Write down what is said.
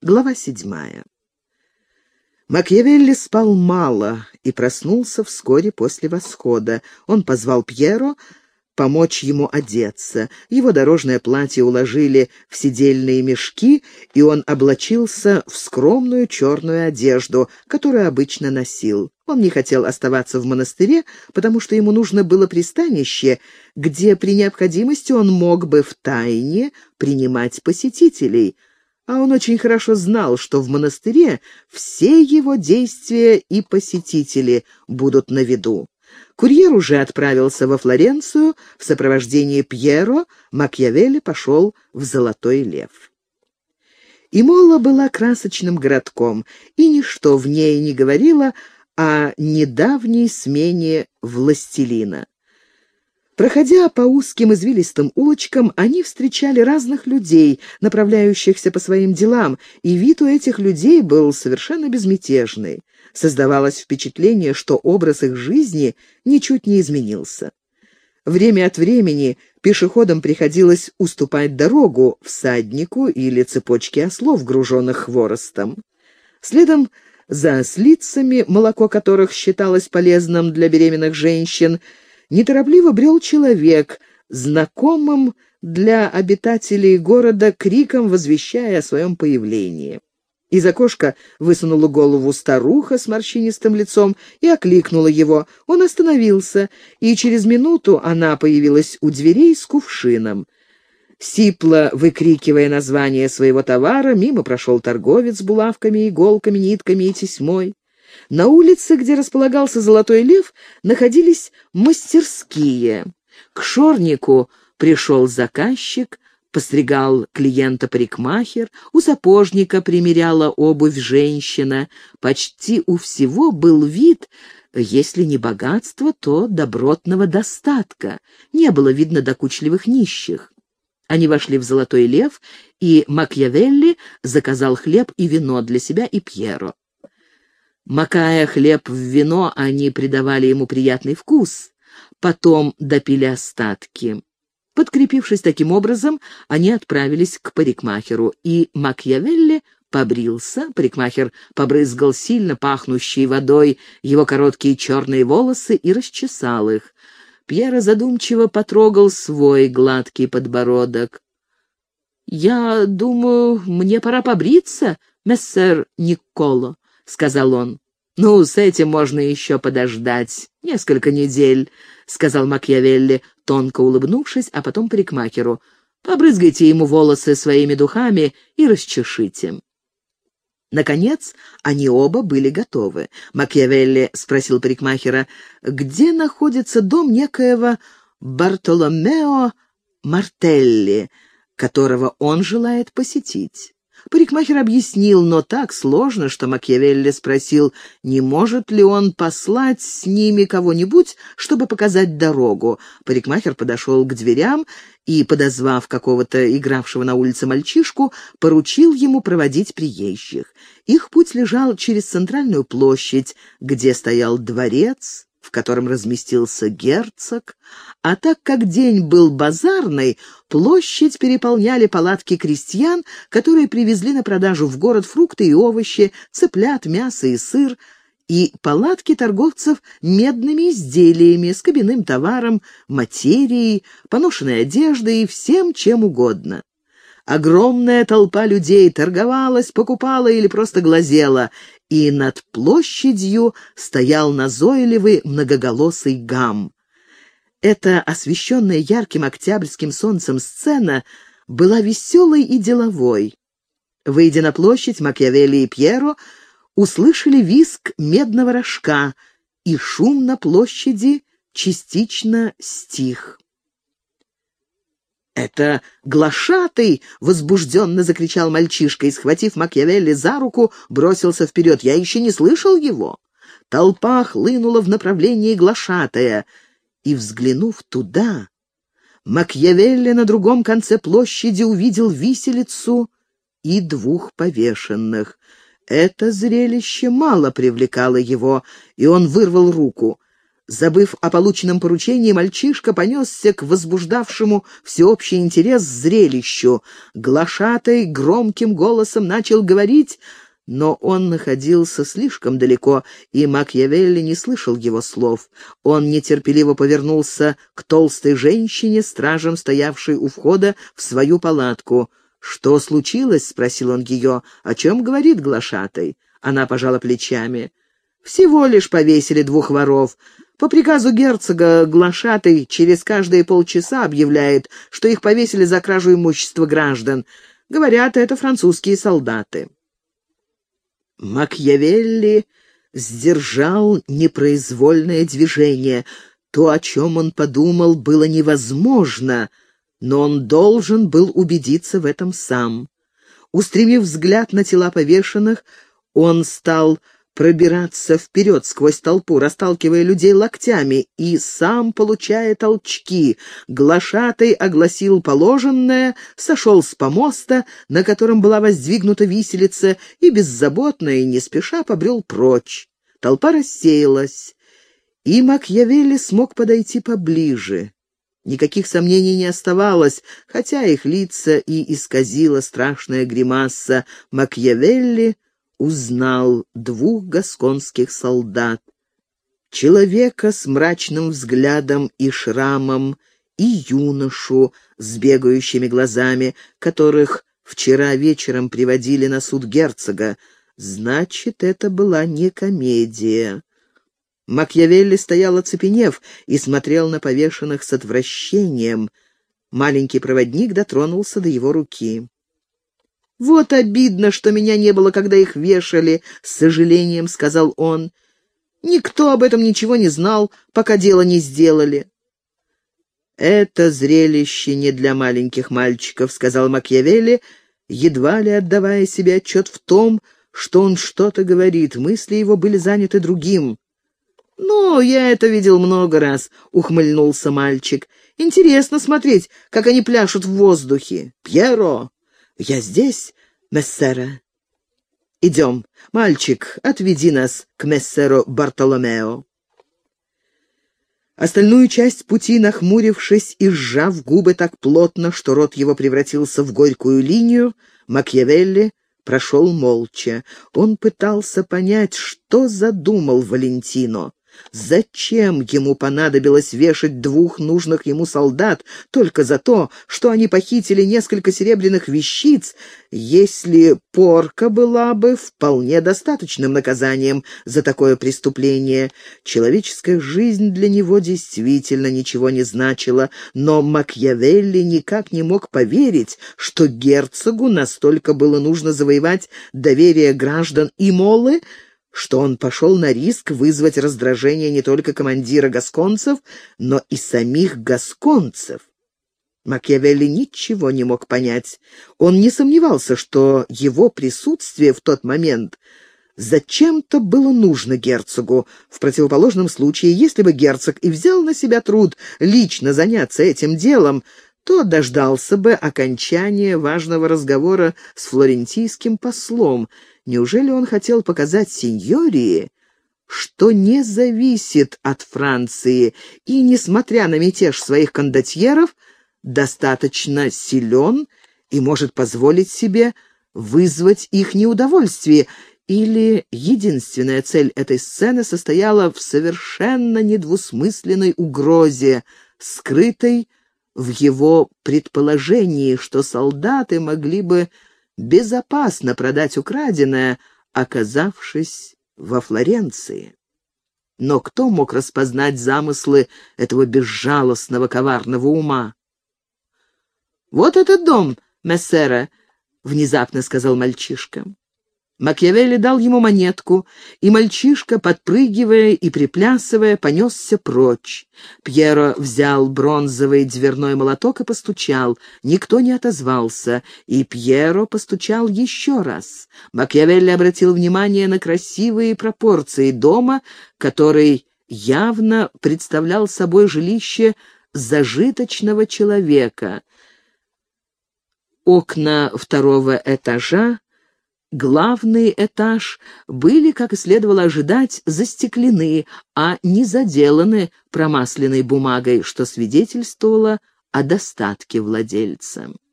Глава 7. Макиавелли спал мало и проснулся вскоре после восхода. Он позвал Пьеро помочь ему одеться. Его дорожное платье уложили в седельные мешки, и он облачился в скромную черную одежду, которую обычно носил. Он не хотел оставаться в монастыре, потому что ему нужно было пристанище, где при необходимости он мог бы втайне принимать посетителей. А он очень хорошо знал, что в монастыре все его действия и посетители будут на виду. Курьер уже отправился во Флоренцию. В сопровождении Пьеро Макиавелли пошел в Золотой Лев. Имола была красочным городком, и ничто в ней не говорило о недавней смене властелина. Проходя по узким извилистым улочкам, они встречали разных людей, направляющихся по своим делам, и вид у этих людей был совершенно безмятежный. Создавалось впечатление, что образ их жизни ничуть не изменился. Время от времени пешеходам приходилось уступать дорогу всаднику или цепочке ослов, груженных хворостом. Следом за ослицами, молоко которых считалось полезным для беременных женщин, неторопливо брел человек, знакомым для обитателей города криком возвещая о своем появлении. Из окошка высунула голову старуха с морщинистым лицом и окликнула его. Он остановился, и через минуту она появилась у дверей с кувшином. Сипло выкрикивая название своего товара, мимо прошел торговец с булавками, иголками, нитками и тесьмой. На улице, где располагался Золотой Лев, находились мастерские. К шорнику пришел заказчик, постригал клиента парикмахер, у сапожника примеряла обувь женщина. Почти у всего был вид, если не богатства, то добротного достатка. Не было видно докучливых нищих. Они вошли в Золотой Лев, и Макиавелли заказал хлеб и вино для себя и Пьеро. Макая хлеб в вино, они придавали ему приятный вкус, потом допили остатки. Подкрепившись таким образом, они отправились к парикмахеру, и Макиавелли побрился. Парикмахер побрызгал сильно пахнущей водой его короткие черные волосы и расчесал их. Пьеро задумчиво потрогал свой гладкий подбородок. «Я думаю, мне пора побриться, мессер Никколо», — сказал он. «Ну, с этим можно еще подождать. Несколько недель», — сказал Макиавелли, тонко улыбнувшись, а потом парикмахеру. «Побрызгайте ему волосы своими духами и расчешите». Наконец, они оба были готовы. Макиавелли спросил парикмахера, где находится дом некоего Бартоломео Мартелли, которого он желает посетить. Парикмахер объяснил, но так сложно, что Макиавелли спросил, не может ли он послать с ними кого-нибудь, чтобы показать дорогу. Парикмахер подошел к дверям и, подозвав какого-то игравшего на улице мальчишку, поручил ему проводить приезжих. Их путь лежал через центральную площадь, где стоял дворец, в котором разместился герцог, а так как день был базарный, площадь переполняли палатки крестьян, которые привезли на продажу в город фрукты и овощи, цыплят, мясо и сыр, и палатки торговцев медными изделиями, скобяным товаром, материей, поношенной одеждой и всем чем угодно. Огромная толпа людей торговалась, покупала или просто глазела, и над площадью стоял назойливый многоголосый гам. Эта освещенная ярким октябрьским солнцем сцена была веселой и деловой. Выйдя на площадь, Макиавелли и Пьеро услышали визг медного рожка, и шум на площади частично стих. «Это глашатый!» — возбужденно закричал мальчишка и, схватив Макиавелли за руку, бросился вперед. «Я еще не слышал его!» Толпа хлынула в направлении глашатая, и, взглянув туда, Макиавелли на другом конце площади увидел виселицу и двух повешенных. Это зрелище мало привлекало его, и он вырвал руку. Забыв о полученном поручении, мальчишка понесся к возбуждавшему всеобщий интерес зрелищу. Глашатай громким голосом начал говорить, но он находился слишком далеко, и Макиавелли не слышал его слов. Он нетерпеливо повернулся к толстой женщине, стражем стоявшей у входа в свою палатку. «Что случилось?» — спросил он ее. «О чем говорит глашатай?» Она пожала плечами. «Всего лишь повесили 2 воров. По приказу герцога глашатай через каждые полчаса объявляет, что их повесили за кражу имущества граждан. Говорят, это французские солдаты». Макиавелли сдержал непроизвольное движение. То, о чем он подумал, было невозможно, но он должен был убедиться в этом сам. Устремив взгляд на тела повешенных, он стал пробираться вперед сквозь толпу, расталкивая людей локтями и сам получая толчки. Глашатай огласил положенное, сошел с помоста, на котором была воздвигнута виселица, и беззаботно и не спеша побрел прочь. Толпа рассеялась, и Макиавелли смог подойти поближе. Никаких сомнений не оставалось, хотя их лица и исказила страшная гримаса. Макиавелли узнал 2 гасконских солдат. Человека с мрачным взглядом и шрамом, и юношу с бегающими глазами, которых вчера вечером приводили на суд герцога. Значит, это была не комедия. Макиавелли стоял оцепенев и смотрел на повешенных с отвращением. Маленький проводник дотронулся до его руки. «Вот обидно, что меня не было, когда их вешали», — с сожалением сказал он. «Никто об этом ничего не знал, пока дело не сделали». «Это зрелище не для маленьких мальчиков», — сказал Макиавелли, едва ли отдавая себе отчет в том, что он что-то говорит. Мысли его были заняты другим. «Ну, я это видел много раз», — ухмыльнулся мальчик. «Интересно смотреть, как они пляшут в воздухе. Пьеро!» «Я здесь, мессера». «Идем. Мальчик, отведи нас к мессеру Бартоломео». Остальную часть пути, нахмурившись и сжав губы так плотно, что рот его превратился в горькую линию, Макиавелли прошел молча. Он пытался понять, что задумал Валентино. Зачем ему понадобилось вешать 2 нужных ему солдат только за то, что они похитили несколько серебряных вещиц, если порка была бы вполне достаточным наказанием за такое преступление? Человеческая жизнь для него действительно ничего не значила, но Макиавелли никак не мог поверить, что герцогу настолько было нужно завоевать доверие граждан Имолы, что он пошел на риск вызвать раздражение не только командира гасконцев, но и самих гасконцев. Макиавелли ничего не мог понять. Он не сомневался, что его присутствие в тот момент зачем-то было нужно герцогу. В противоположном случае, если бы герцог и взял на себя труд лично заняться этим делом, то дождался бы окончания важного разговора с флорентийским послом. Неужели он хотел показать сеньории, что не зависит от Франции и, несмотря на мятеж своих кондотьеров, достаточно силен и может позволить себе вызвать их неудовольствие? Или единственная цель этой сцены состояла в совершенно недвусмысленной угрозе, скрытой в его предположении, что солдаты могли бы безопасно продать украденное, оказавшись во Флоренции? Но кто мог распознать замыслы этого безжалостного, коварного ума? «Вот этот дом, мессера», — внезапно сказал мальчишка. Макиавелли дал ему монетку, и мальчишка, подпрыгивая и приплясывая, понесся прочь. Пьеро взял бронзовый дверной молоток и постучал. Никто не отозвался, и Пьеро постучал еще раз. Макиавелли обратил внимание на красивые пропорции дома, который явно представлял собой жилище зажиточного человека. Окна 2-го этажа Главный этаж были, как и следовало ожидать, застеклены, а не заделаны промасленной бумагой, что свидетельствовало о достатке владельца.